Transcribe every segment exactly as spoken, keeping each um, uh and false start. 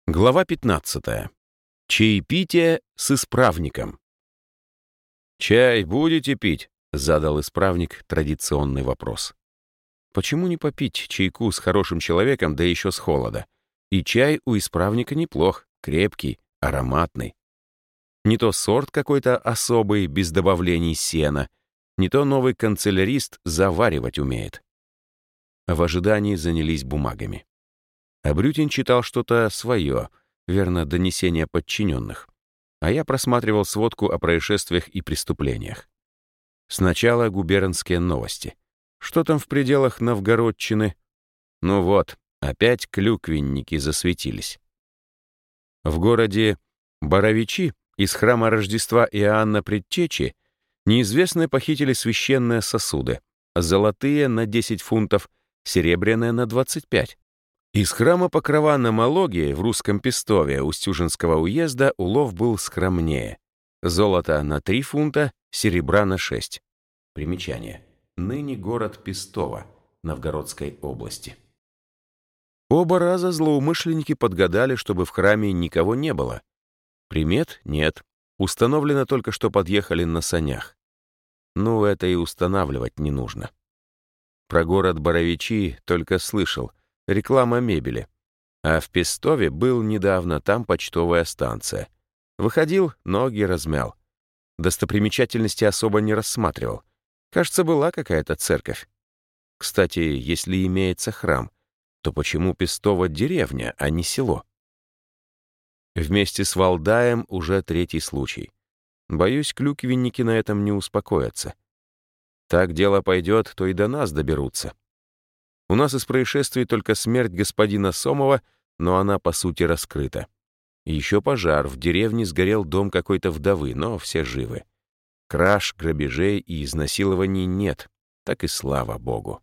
Глава пятнадцатая. Чаепитие с исправником. «Чай будете пить?» — задал исправник традиционный вопрос. Почему не попить чайку с хорошим человеком, да еще с холода? И чай у исправника неплох, крепкий, ароматный. Не то сорт какой-то особый, без добавлений сена, не то новый канцелярист заваривать умеет. В ожидании занялись бумагами. Абрютин читал что-то свое, верно, донесение подчиненных. А я просматривал сводку о происшествиях и преступлениях. Сначала губернские новости. Что там в пределах Новгородчины? Ну вот, опять клюквенники засветились. В городе Боровичи из храма Рождества Иоанна Предтечи неизвестные похитили священные сосуды, золотые на десять фунтов, серебряные на двадцать пять. Из храма Покрова на Малоге в Русском Пестове Устюжинского уезда улов был скромнее. Золото на три фунта, серебра на шесть. Примечание. Ныне город Пестово, Новгородской области. Оба раза злоумышленники подгадали, чтобы в храме никого не было. Примет нет. Установлено только, что подъехали на санях. Ну, это и устанавливать не нужно. Про город Боровичи только слышал. Реклама мебели. А в Пестове был недавно, там почтовая станция. Выходил, ноги размял. Достопримечательности особо не рассматривал. Кажется, была какая-то церковь. Кстати, если имеется храм, то почему Пестово деревня, а не село? Вместе с Валдаем уже третий случай. Боюсь, клюквенники на этом не успокоятся. Так дело пойдет, то и до нас доберутся. У нас из происшествий только смерть господина Сомова, но она, по сути, раскрыта. Еще пожар, в деревне сгорел дом какой-то вдовы, но все живы. Краж, грабежей и изнасилований нет, так и слава богу.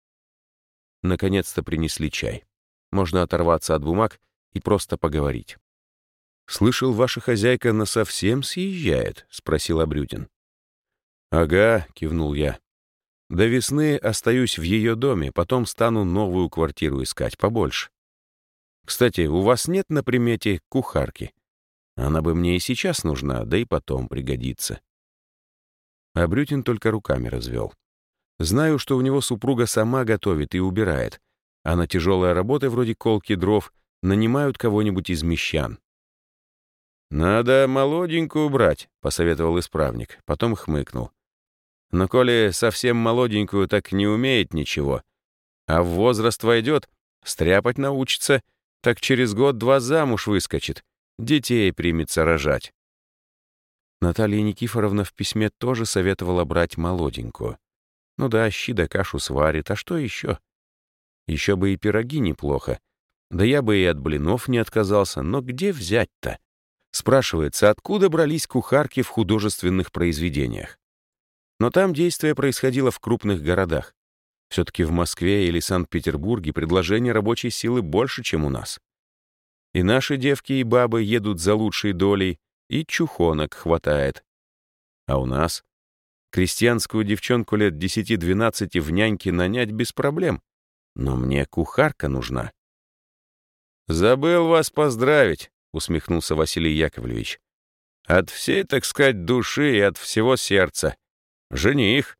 Наконец-то принесли чай. Можно оторваться от бумаг и просто поговорить. «Слышал, ваша хозяйка насовсем съезжает?» — спросил Абрютин. «Ага», — кивнул я. До весны остаюсь в ее доме, потом стану новую квартиру искать побольше. Кстати, у вас нет на примете кухарки? Она бы мне и сейчас нужна, да и потом пригодится». Абрютин только руками развел. Знаю, что у него супруга сама готовит и убирает, а на тяжелые работы вроде колки дров нанимают кого-нибудь из мещан. «Надо молоденькую брать», — посоветовал исправник, потом хмыкнул. Но коли совсем молоденькую, так не умеет ничего, а в возраст войдет, стряпать научится, так через год-два замуж выскочит, детей примется рожать. Наталья Никифоровна в письме тоже советовала брать молоденькую. Ну да, щи да кашу сварит, а что еще? Еще бы и пироги неплохо. Да я бы и от блинов не отказался, но где взять-то? Спрашивается, откуда брались кухарки в художественных произведениях? Но там действие происходило в крупных городах. Все-таки в Москве или Санкт-Петербурге предложение рабочей силы больше, чем у нас. И наши девки и бабы едут за лучшей долей, и чухонок хватает. А у нас? Крестьянскую девчонку лет десяти-двенадцати в няньки нанять без проблем. Но мне кухарка нужна. «Забыл вас поздравить», — усмехнулся Василий Яковлевич. «От всей, так сказать, души и от всего сердца. Жених».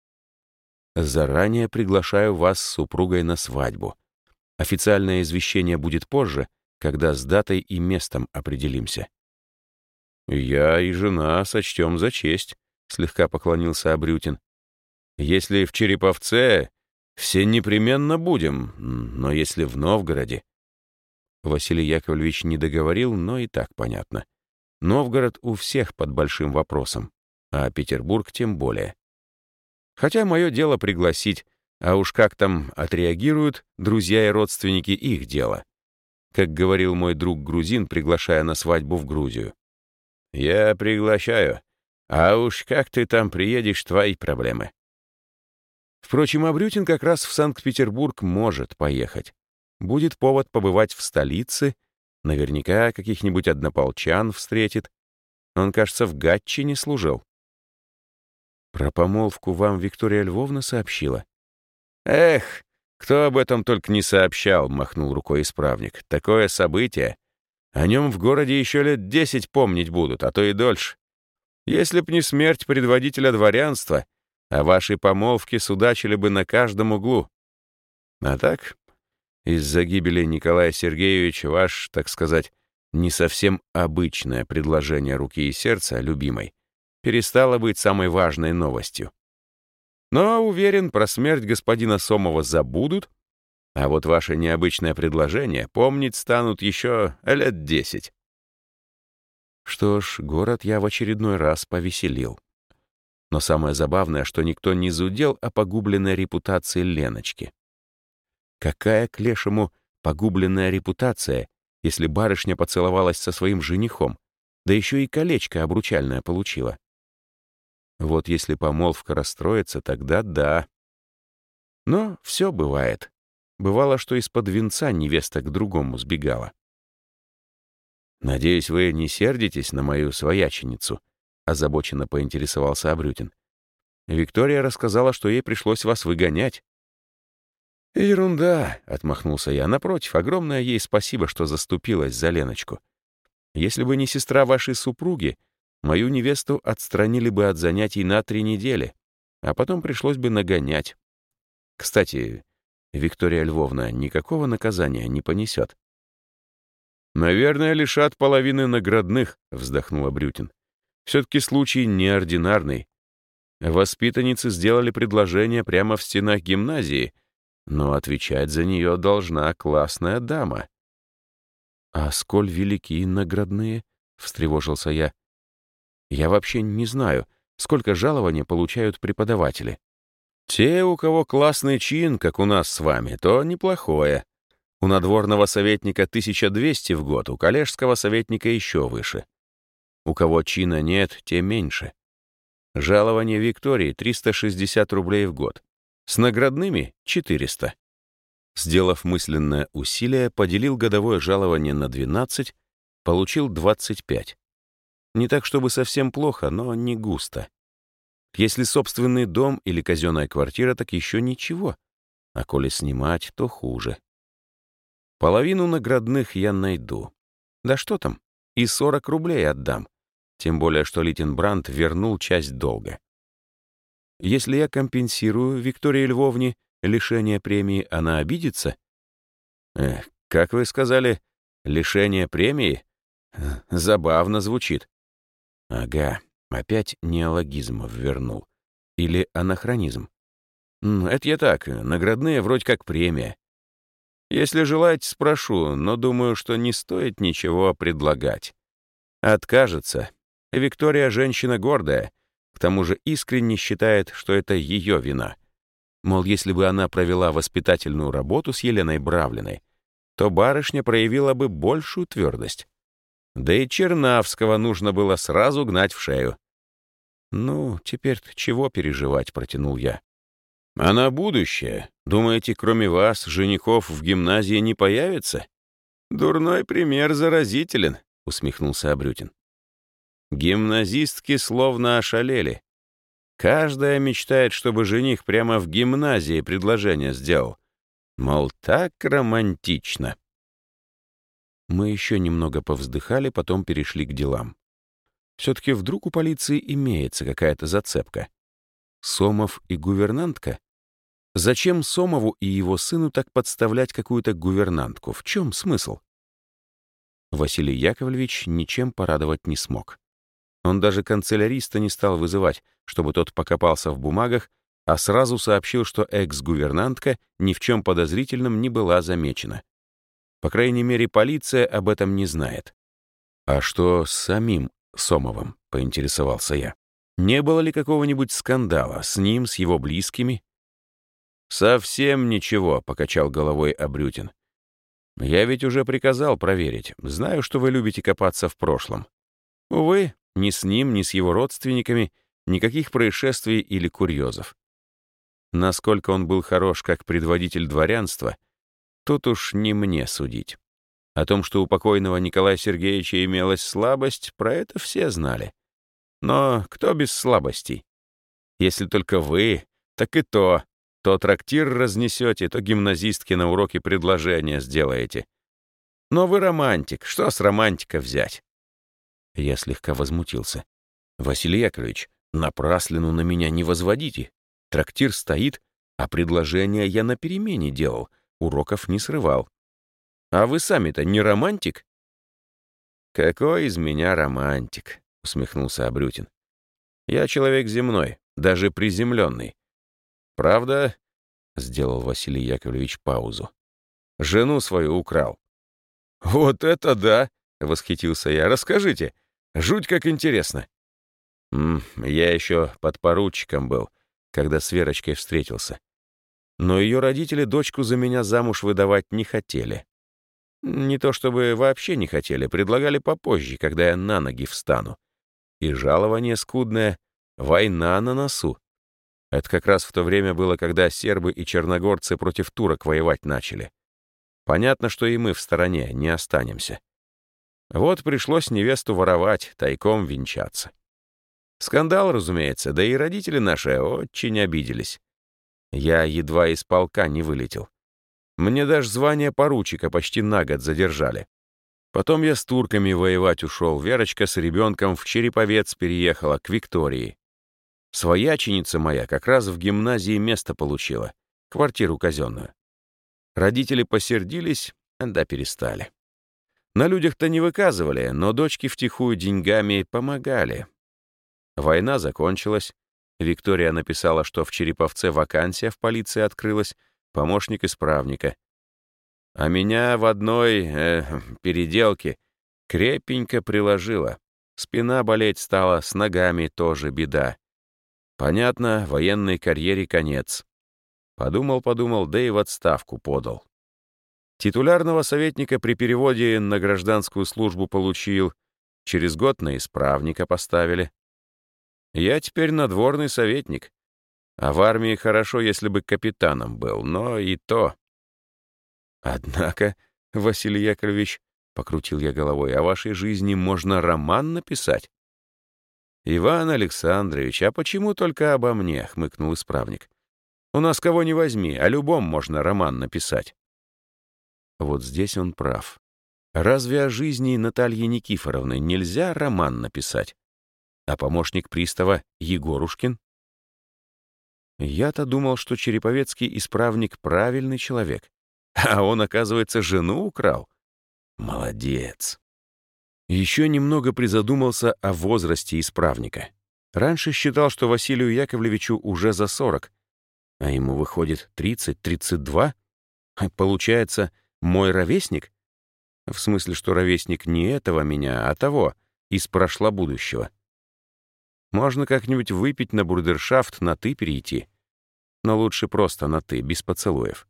«Заранее приглашаю вас с супругой на свадьбу. Официальное извещение будет позже, когда с датой и местом определимся». «Я и жена сочтем за честь», — слегка поклонился Абрютин. «Если в Череповце, все непременно будем, но если в Новгороде...» Василий Яковлевич не договорил, но и так понятно. Новгород у всех под большим вопросом, а Петербург тем более. Хотя мое дело пригласить, а уж как там отреагируют друзья и родственники, их дело. Как говорил мой друг-грузин, приглашая на свадьбу в Грузию. «Я приглашаю, а уж как ты там приедешь, твои проблемы». Впрочем, Абрютин как раз в Санкт-Петербург может поехать. Будет повод побывать в столице, наверняка каких-нибудь однополчан встретит. Он, кажется, в Гатчине служил. «Про помолвку вам Виктория Львовна сообщила?» «Эх, кто об этом только не сообщал», — махнул рукой исправник. «Такое событие. О нем в городе еще лет десять помнить будут, а то и дольше. Если б не смерть предводителя дворянства, о вашей помолвке судачили бы на каждом углу. А так, из-за гибели Николая Сергеевича ваш, так сказать, не совсем обычное предложение руки и сердца любимой перестало быть самой важной новостью. Но, уверен, про смерть господина Сомова забудут, а вот ваше необычное предложение помнить станут еще лет десять. Что ж, город я в очередной раз повеселил. Но самое забавное, что никто не зудел о погубленной репутации Леночки. Какая к лешему погубленная репутация, если барышня поцеловалась со своим женихом, да еще и колечко обручальное получила? Вот если помолвка расстроится, тогда да. Но все бывает. Бывало, что из-под венца невеста к другому сбегала. «Надеюсь, вы не сердитесь на мою свояченицу», — озабоченно поинтересовался Абрютин. «Виктория рассказала, что ей пришлось вас выгонять». «Ерунда», — отмахнулся я. «Напротив, огромное ей спасибо, что заступилась за Леночку. Если бы не сестра вашей супруги, мою невесту отстранили бы от занятий на три недели, а потом пришлось бы нагонять. Кстати, Виктория Львовна никакого наказания не понесет». «Наверное, лишат половины наградных», — вздохнул Абрютин. «Все-таки случай неординарный. Воспитанницы сделали предложение прямо в стенах гимназии, но отвечать за нее должна классная дама». «А сколь велики наградные?» — встревожился я. «Я вообще не знаю, сколько жалования получают преподаватели». «Те, у кого классный чин, как у нас с вами, то неплохое. У надворного советника тысяча двести в год, у коллежского советника еще выше. У кого чина нет, тем меньше. Жалование Виктории — триста шестьдесят рублей в год. С наградными — четыреста. Сделав мысленное усилие, поделил годовое жалование на двенадцать, получил двадцать пять. Не так, чтобы совсем плохо, но не густо. Если собственный дом или казенная квартира, так еще ничего. А коли снимать, то хуже. Половину наградных я найду. Да что там, и сорок рублей отдам. Тем более, что Литенбранд вернул часть долга. Если я компенсирую Виктории Львовне лишение премии, она обидится? Эх, как вы сказали, лишение премии? Забавно звучит. Ага, опять неологизмов вернул. Или анахронизм. Это я так, наградные вроде как премия. Если желаете, спрошу, но думаю, что не стоит ничего предлагать. Откажется. Виктория женщина гордая, к тому же искренне считает, что это ее вина. Мол, если бы она провела воспитательную работу с Еленой Бравлиной, то барышня проявила бы большую твердость. Да и Чернавского нужно было сразу гнать в шею. «Ну, теперь-то чего переживать?» — протянул я. «А на будущее, думаете, кроме вас, женихов в гимназии не появится?» «Дурной пример заразителен», — усмехнулся Абрютин. «Гимназистки словно ошалели. Каждая мечтает, чтобы жених прямо в гимназии предложение сделал. Мол, так романтично». Мы еще немного повздыхали, потом перешли к делам. Все-таки вдруг у полиции имеется какая-то зацепка. Сомов и гувернантка? Зачем Сомову и его сыну так подставлять какую-то гувернантку? В чем смысл? Василий Яковлевич ничем порадовать не смог. Он даже канцеляриста не стал вызывать, чтобы тот покопался в бумагах, а сразу сообщил, что экс-гувернантка ни в чем подозрительном не была замечена. По крайней мере, полиция об этом не знает. «А что с самим Сомовым?» — поинтересовался я. «Не было ли какого-нибудь скандала с ним, с его близкими?» «Совсем ничего», — покачал головой Абрютин. «Я ведь уже приказал проверить. Знаю, что вы любите копаться в прошлом. Увы, ни с ним, ни с его родственниками никаких происшествий или курьезов. Насколько он был хорош как предводитель дворянства, тут уж не мне судить. О том, что у покойного Николая Сергеевича имелась слабость, про это все знали. Но кто без слабостей? Если только вы, так и то. То трактир разнесете, то гимназистке на уроке предложение сделаете. Но вы романтик, что с романтика взять? Я слегка возмутился. Василий Яковлевич, напраслину на меня не возводите. Трактир стоит, а предложение я на перемене делал, уроков не срывал. А вы сами-то не романтик? Какой из меня романтик, усмехнулся Абрютин. Я человек земной, даже приземленный. Правда, сделал Василий Яковлевич паузу. Жену свою украл. Вот это да, восхитился я. Расскажите, жуть как интересно. М -м, я еще подпоручиком был, когда с Верочкой встретился. Но ее родители дочку за меня замуж выдавать не хотели. Не то чтобы вообще не хотели, предлагали попозже, когда я на ноги встану. И жалование скудное, война на носу. Это как раз в то время было, когда сербы и черногорцы против турок воевать начали. Понятно, что и мы в стороне не останемся. Вот пришлось невесту воровать, тайком венчаться. Скандал, разумеется, да и родители наши очень обиделись. Я едва из полка не вылетел. Мне даже звание поручика почти на год задержали. Потом я с турками воевать ушел. Верочка с ребенком в Череповец переехала к Виктории. Свояченица моя как раз в гимназии место получила, квартиру казенную. Родители посердились, да перестали. На людях-то не выказывали, но дочки втихую деньгами помогали. Война закончилась. Виктория написала, что в Череповце вакансия в полиции открылась, помощник исправника. А меня в одной э, переделке крепенько приложила. Спина болеть стала, с ногами тоже беда. Понятно, военной карьере конец. Подумал-подумал, да и в отставку подал. Титулярного советника при переводе на гражданскую службу получил. Через год на исправника поставили. Я теперь надворный советник. А в армии хорошо, если бы капитаном был, но и то. Однако, Василий Яковлевич, — покрутил я головой, — о вашей жизни можно роман написать. Иван Александрович, а почему только обо мне? — хмыкнул исправник. У нас кого ни возьми, о любом можно роман написать. Вот здесь он прав. Разве о жизни Натальи Никифоровны нельзя роман написать? А помощник пристава Егорушкин? Я-то думал, что череповецкий исправник правильный человек. А он, оказывается, жену украл. Молодец. Еще немного призадумался о возрасте исправника. Раньше считал, что Василию Яковлевичу уже за сорок, а ему выходит тридцать-тридцать два. Получается, мой ровесник? В смысле, что ровесник не этого меня, а того, из прошлобудущего. Можно как-нибудь выпить на бурдершафт, на «ты» перейти. Но лучше просто на «ты», без поцелуев.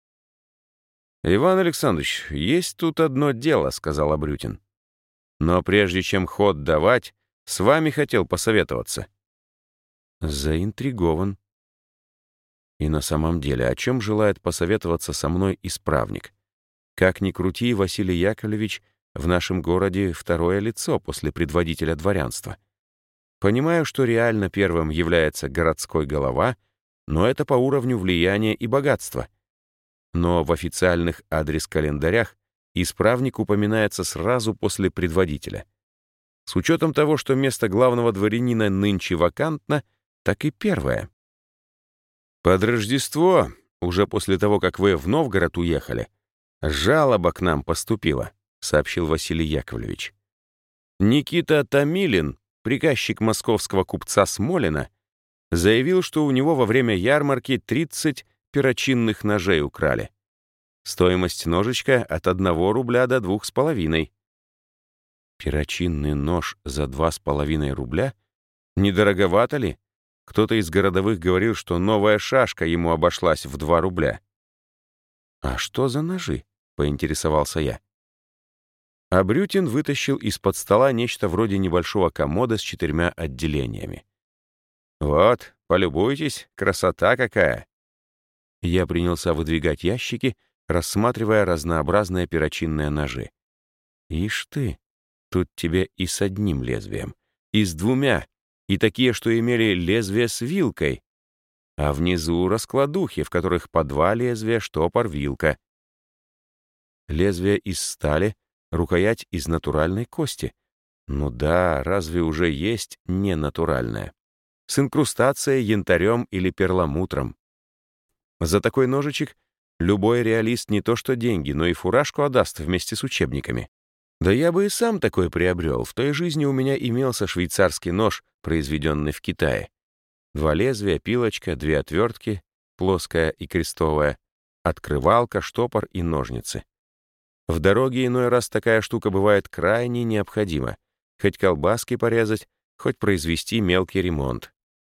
«Иван Александрович, есть тут одно дело», — сказал Абрютин. «Но прежде чем ход давать, с вами хотел посоветоваться». Заинтригован. И на самом деле, о чем желает посоветоваться со мной исправник? Как ни крути, Василий Яковлевич в нашем городе второе лицо после предводителя дворянства. Понимаю, что реально первым является городской голова, но это по уровню влияния и богатства. Но в официальных адрес-календарях исправник упоминается сразу после предводителя. С учетом того, что место главного дворянина нынче вакантно, так и первое. Под Рождество, уже после того, как вы в Новгород уехали, жалоба к нам поступила, сообщил Василий Яковлевич. Никита Томилин, приказчик московского купца Смолина, заявил, что у него во время ярмарки тридцать перочинных ножей украли. Стоимость ножичка от одного рубля до двух с половиной. Перочинный нож за два с половиной рубля? Недороговато ли? Кто-то из городовых говорил, что новая шашка ему обошлась в два рубля. «А что за ножи?» — поинтересовался я. Абрютин вытащил из-под стола нечто вроде небольшого комода с четырьмя отделениями. «Вот, полюбуйтесь, красота какая!» Я принялся выдвигать ящики, рассматривая разнообразные перочинные ножи. «Ишь ты, тут тебе и с одним лезвием, и с двумя, и такие, что имели лезвие с вилкой, а внизу раскладухи, в которых по два лезвия, штопор, вилка». Лезвие из стали, рукоять из натуральной кости. Ну да, разве уже есть ненатуральное? С инкрустацией, янтарем или перламутром. За такой ножичек любой реалист не то что деньги, но и фуражку отдаст вместе с учебниками. Да я бы и сам такой приобрел. В той жизни у меня имелся швейцарский нож, произведенный в Китае. Два лезвия, пилочка, две отвертки, плоская и крестовая, открывалка, штопор и ножницы. В дороге иной раз такая штука бывает крайне необходима. Хоть колбаски порезать, хоть произвести мелкий ремонт.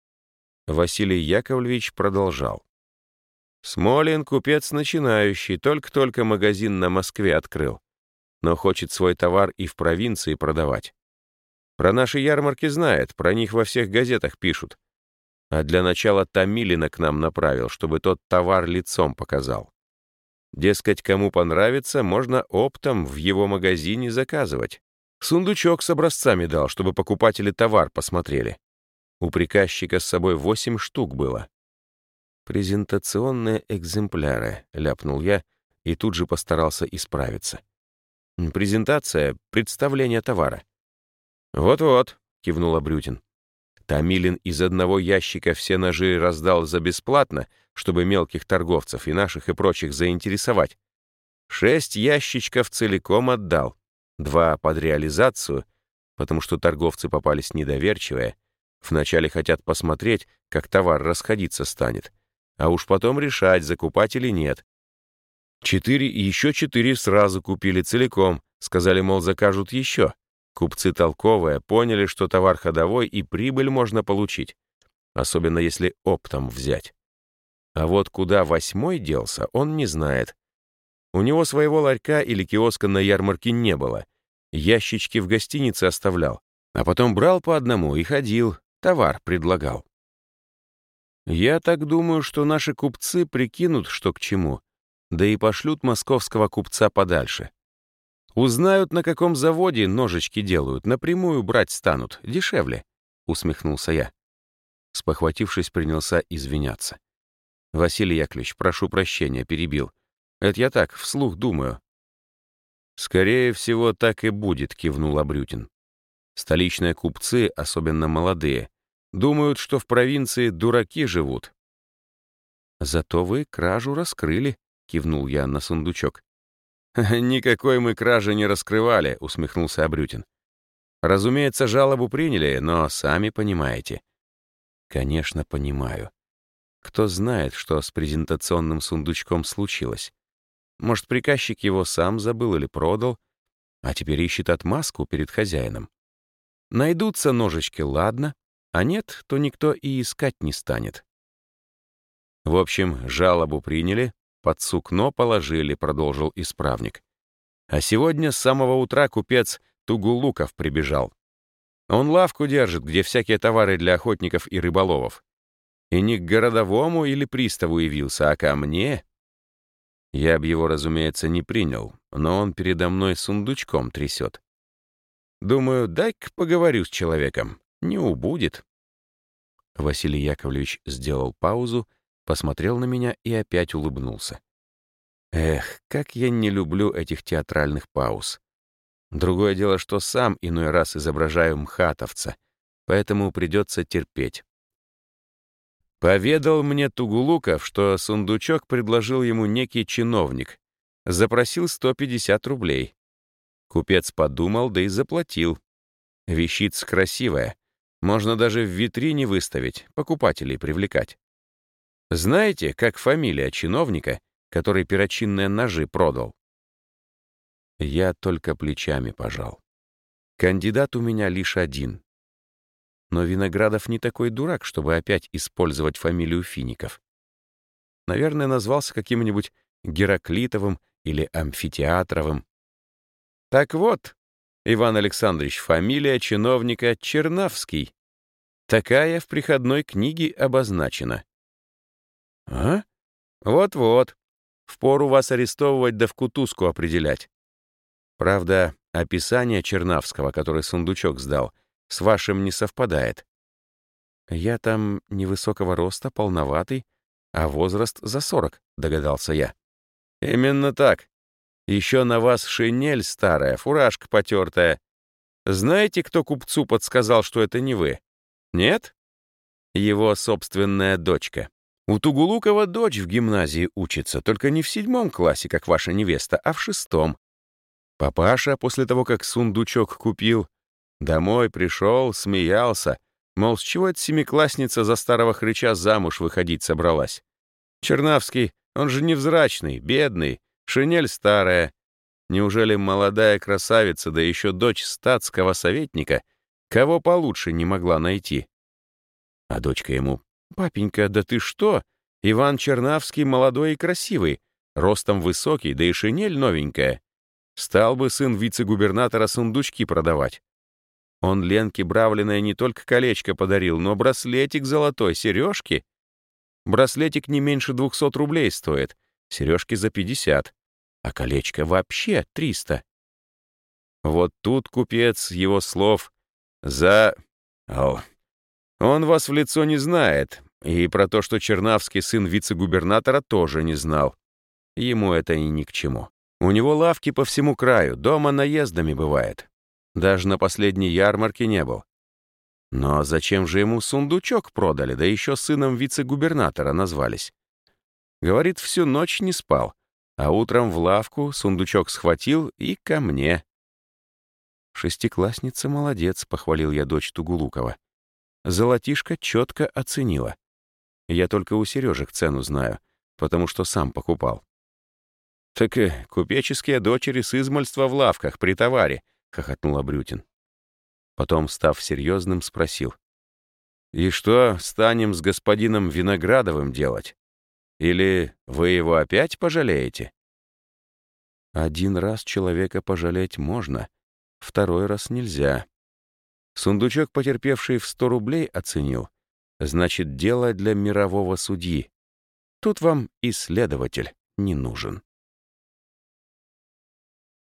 Василий Яковлевич продолжал. Смолин — купец начинающий, только-только магазин на Москве открыл, но хочет свой товар и в провинции продавать. Про наши ярмарки знает, про них во всех газетах пишут. А для начала Томилина к нам направил, чтобы тот товар лицом показал. Дескать, кому понравится, можно оптом в его магазине заказывать. Сундучок с образцами дал, чтобы покупатели товар посмотрели. У приказчика с собой восемь штук было. «Презентационные экземпляры», — ляпнул я и тут же постарался исправиться. «Презентация — представление товара». «Вот-вот», — кивнул Абрютин. Томилин из одного ящика все ножи раздал за бесплатно, чтобы мелких торговцев и наших и прочих заинтересовать. Шесть ящичков целиком отдал, два под реализацию, потому что торговцы попались недоверчивые, вначале хотят посмотреть, как товар расходиться станет, а уж потом решать, закупать или нет. Четыре и еще четыре сразу купили целиком, сказали, мол, закажут еще. Купцы толковые поняли, что товар ходовой и прибыль можно получить, особенно если оптом взять. А вот куда восьмой делся, он не знает. У него своего ларька или киоска на ярмарке не было. Ящички в гостинице оставлял, а потом брал по одному и ходил, товар предлагал. Я так думаю, что наши купцы прикинут, что к чему, да и пошлют московского купца подальше. Узнают, на каком заводе ножички делают, напрямую брать станут, дешевле, — усмехнулся я. Спохватившись, принялся извиняться. Василий Яковлевич, прошу прощения, перебил. Это я так, вслух думаю. Скорее всего, так и будет, — кивнул Абрютин. Столичные купцы, особенно молодые, думают, что в провинции дураки живут. Зато вы кражу раскрыли, — кивнул я на сундучок. «Никакой мы кражи не раскрывали», — усмехнулся Абрютин. «Разумеется, жалобу приняли, но сами понимаете». «Конечно, понимаю. Кто знает, что с презентационным сундучком случилось? Может, приказчик его сам забыл или продал, а теперь ищет отмазку перед хозяином. Найдутся ножички, ладно, а нет, то никто и искать не станет». «В общем, жалобу приняли, под сукно положили», — продолжил исправник. «А сегодня с самого утра купец Тугулуков прибежал. Он лавку держит, где всякие товары для охотников и рыболовов. И не к городовому или приставу явился, а ко мне. Я б его, разумеется, не принял, но он передо мной сундучком трясет. Думаю, дай-ка поговорю с человеком, не убудет». Василий Яковлевич сделал паузу, посмотрел на меня и опять улыбнулся. Эх, как я не люблю этих театральных пауз. Другое дело, что сам иной раз изображаю мхатовца, поэтому придется терпеть. Поведал мне Тугулуков, что сундучок предложил ему некий чиновник, запросил сто пятьдесят рублей. Купец подумал, да и заплатил. Вещица красивая, можно даже в витрине выставить, покупателей привлекать. Знаете, как фамилия чиновника, который перочинные ножи продал? Я только плечами пожал. Кандидат у меня лишь один. Но Виноградов не такой дурак, чтобы опять использовать фамилию Фиников. Наверное, назвался каким-нибудь Гераклитовым или Амфитеатровым. Так вот, Иван Александрович, фамилия чиновника Чернавский. Такая в приходной книге обозначена. А? Вот-вот. Впору вас арестовывать да в кутузку определять. Правда, описание Чернавского, который сундучок сдал, с вашим не совпадает. Я там невысокого роста, полноватый, а возраст за сорок, догадался я. Именно так. Еще на вас шинель старая, фуражка потертая. Знаете, кто купцу подсказал, что это не вы? Нет? Его собственная дочка. У Тугулукова дочь в гимназии учится, только не в седьмом классе, как ваша невеста, а в шестом. Папаша, после того, как сундучок купил, домой пришел, смеялся, мол, с чего эта семиклассница за старого хрыча замуж выходить собралась? Чернавский, он же невзрачный, бедный, шинель старая. Неужели молодая красавица, да еще дочь статского советника, кого получше не могла найти? А дочка ему: «Папенька, да ты что? Иван Чернавский молодой и красивый, ростом высокий, да и шинель новенькая. Стал бы сын вице-губернатора сундучки продавать. Он Ленке Бравлиной не только колечко подарил, но браслетик золотой, сережки. Браслетик не меньше двухсот рублей стоит, сережки за пятьдесят, а колечко вообще триста». Вот тут купец его слов за... О, он вас в лицо не знает, и про то, что Чернавский сын вице-губернатора, тоже не знал. Ему это и ни к чему. У него лавки по всему краю, дома наездами бывает. Даже на последней ярмарке не был. Но зачем же ему сундучок продали, да еще сыном вице-губернатора назвались? Говорит, всю ночь не спал, а утром в лавку сундучок схватил и ко мне. «Шестиклассница молодец», — похвалил я дочь Тугулукова. Золотишко четко оценила. Я только у сережек цену знаю, потому что сам покупал. «Так и купеческие дочери с измальства в лавках при товаре», — хохотнул Абрютин. Потом, став серьезным, спросил: «И что станем с господином Виноградовым делать? Или вы его опять пожалеете?» Один раз человека пожалеть можно, второй раз нельзя. Сундучок, потерпевший в сто рублей, оценил. Значит, дело для мирового судьи. Тут вам и следователь не нужен.